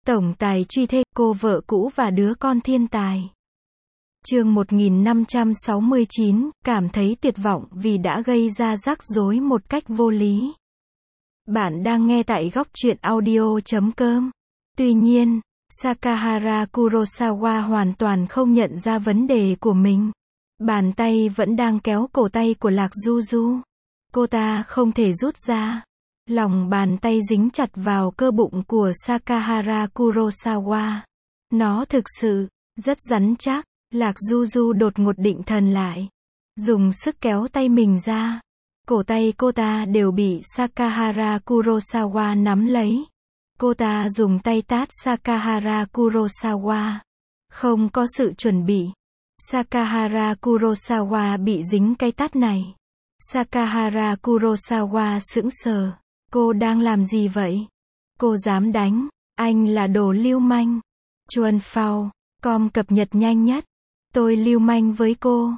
Tổng tài truy thê, cô vợ cũ và đứa con thiên tài. Chương 1569, cảm thấy tuyệt vọng vì đã gây ra rắc rối một cách vô lý. Bạn đang nghe tại góc truyện audio.com. Tuy nhiên, Sakahara Kurosawa hoàn toàn không nhận ra vấn đề của mình. Bàn tay vẫn đang kéo cổ tay của Lạc Du Du. Cô ta không thể rút ra. Lòng bàn tay dính chặt vào cơ bụng của Sakahara Kurosawa. Nó thực sự rất rắn chắc. Lạc Du Du đột ngột định thần lại. Dùng sức kéo tay mình ra. Cổ tay cô ta đều bị Sakahara Kurosawa nắm lấy. Cô ta dùng tay tát Sakahara Kurosawa. Không có sự chuẩn bị. Sakahara Kurosawa bị dính cái tát này. Sakahara Kurosawa sững sờ. Cô đang làm gì vậy? Cô dám đánh? Anh là đồ lưu manh. Chuan Phao, com cập nhật nhanh nhất. Tôi lưu manh với cô.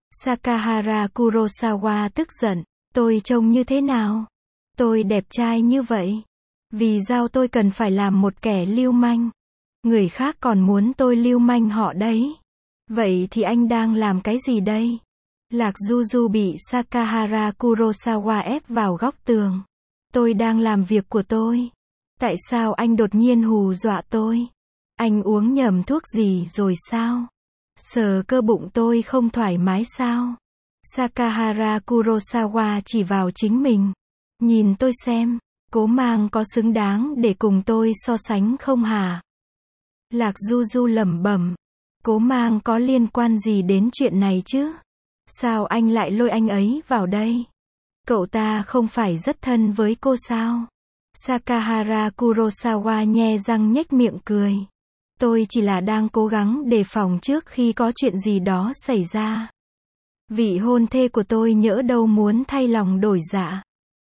Sakahara Kurosawa tức giận. Tôi trông như thế nào? Tôi đẹp trai như vậy. Vì sao tôi cần phải làm một kẻ lưu manh? Người khác còn muốn tôi lưu manh họ đấy. Vậy thì anh đang làm cái gì đây? Lạc Du Du bị Sakahara Kurosawa ép vào góc tường. Tôi đang làm việc của tôi. Tại sao anh đột nhiên hù dọa tôi? Anh uống nhầm thuốc gì rồi sao? Sờ cơ bụng tôi không thoải mái sao? Sakahara Kurosawa chỉ vào chính mình. Nhìn tôi xem, Cố Mang có xứng đáng để cùng tôi so sánh không hả? Lạc Du Du lẩm bẩm. Cố Mang có liên quan gì đến chuyện này chứ? Sao anh lại lôi anh ấy vào đây? Cậu ta không phải rất thân với cô sao? Sakahara Kurosawa nhe răng nhếch miệng cười. Tôi chỉ là đang cố gắng đề phòng trước khi có chuyện gì đó xảy ra. Vị hôn thê của tôi nhỡ đâu muốn thay lòng đổi dạ.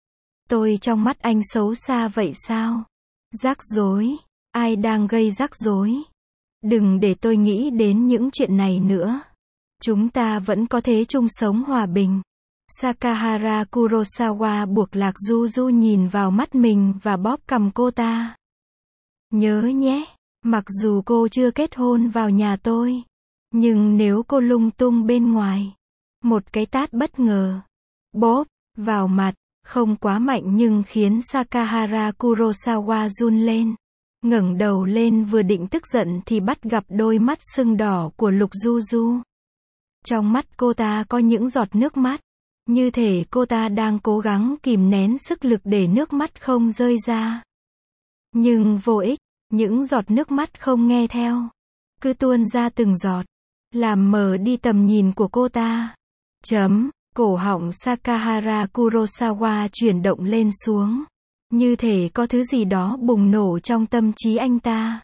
Tôi trong mắt anh xấu xa vậy sao? Rắc rối. Ai đang gây rắc rối? Đừng để tôi nghĩ đến những chuyện này nữa. Chúng ta vẫn có thể chung sống hòa bình. Sakahara Kurosawa buộc Lạc Du Du nhìn vào mắt mình và bóp cằm cô ta. Nhớ nhé, mặc dù cô chưa kết hôn vào nhà tôi, nhưng nếu cô lung tung bên ngoài, một cái tát bất ngờ, bóp, vào mặt, không quá mạnh nhưng khiến Sakahara Kurosawa run lên. Ngẩng đầu lên vừa định tức giận thì bắt gặp đôi mắt sưng đỏ của Lục Du Du. Trong mắt cô ta có những giọt nước mắt. Như thể cô ta đang cố gắng kìm nén sức lực để nước mắt không rơi ra. Nhưng vô ích, những giọt nước mắt không nghe theo. Cứ tuôn ra từng giọt. Làm mờ đi tầm nhìn của cô ta. Cổ họng Sakahara Kurosawa chuyển động lên xuống. Như thể có thứ gì đó bùng nổ trong tâm trí anh ta.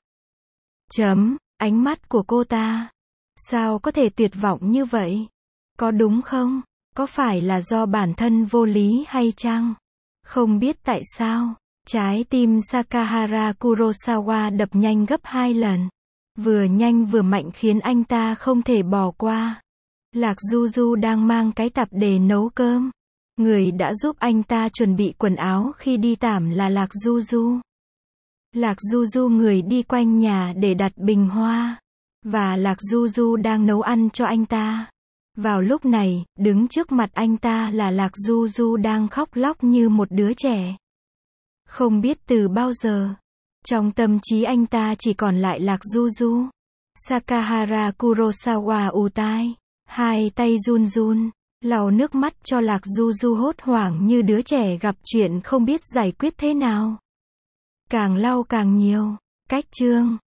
Ánh mắt của cô ta. Sao có thể tuyệt vọng như vậy? Có đúng không? Có phải là do bản thân vô lý hay chăng? Không biết tại sao, trái tim Sakahara Kurosawa đập nhanh gấp 2 lần. Vừa nhanh vừa mạnh khiến anh ta không thể bỏ qua. Lạc Du Du đang mang cái tạp để nấu cơm. Người đã giúp anh ta chuẩn bị quần áo khi đi tảm là Lạc Du Du. Lạc Du Du người đi quanh nhà để đặt bình hoa. Và Lạc Du Du đang nấu ăn cho anh ta. Vào lúc này, đứng trước mặt anh ta là Lạc Du Du đang khóc lóc như một đứa trẻ. Không biết từ bao giờ, trong tâm trí anh ta chỉ còn lại Lạc Du Du. Sakahara Kurosawa ù tai, hai tay run run, lau nước mắt cho Lạc Du Du hốt hoảng như đứa trẻ gặp chuyện không biết giải quyết thế nào. Càng lau càng nhiều. Cách chương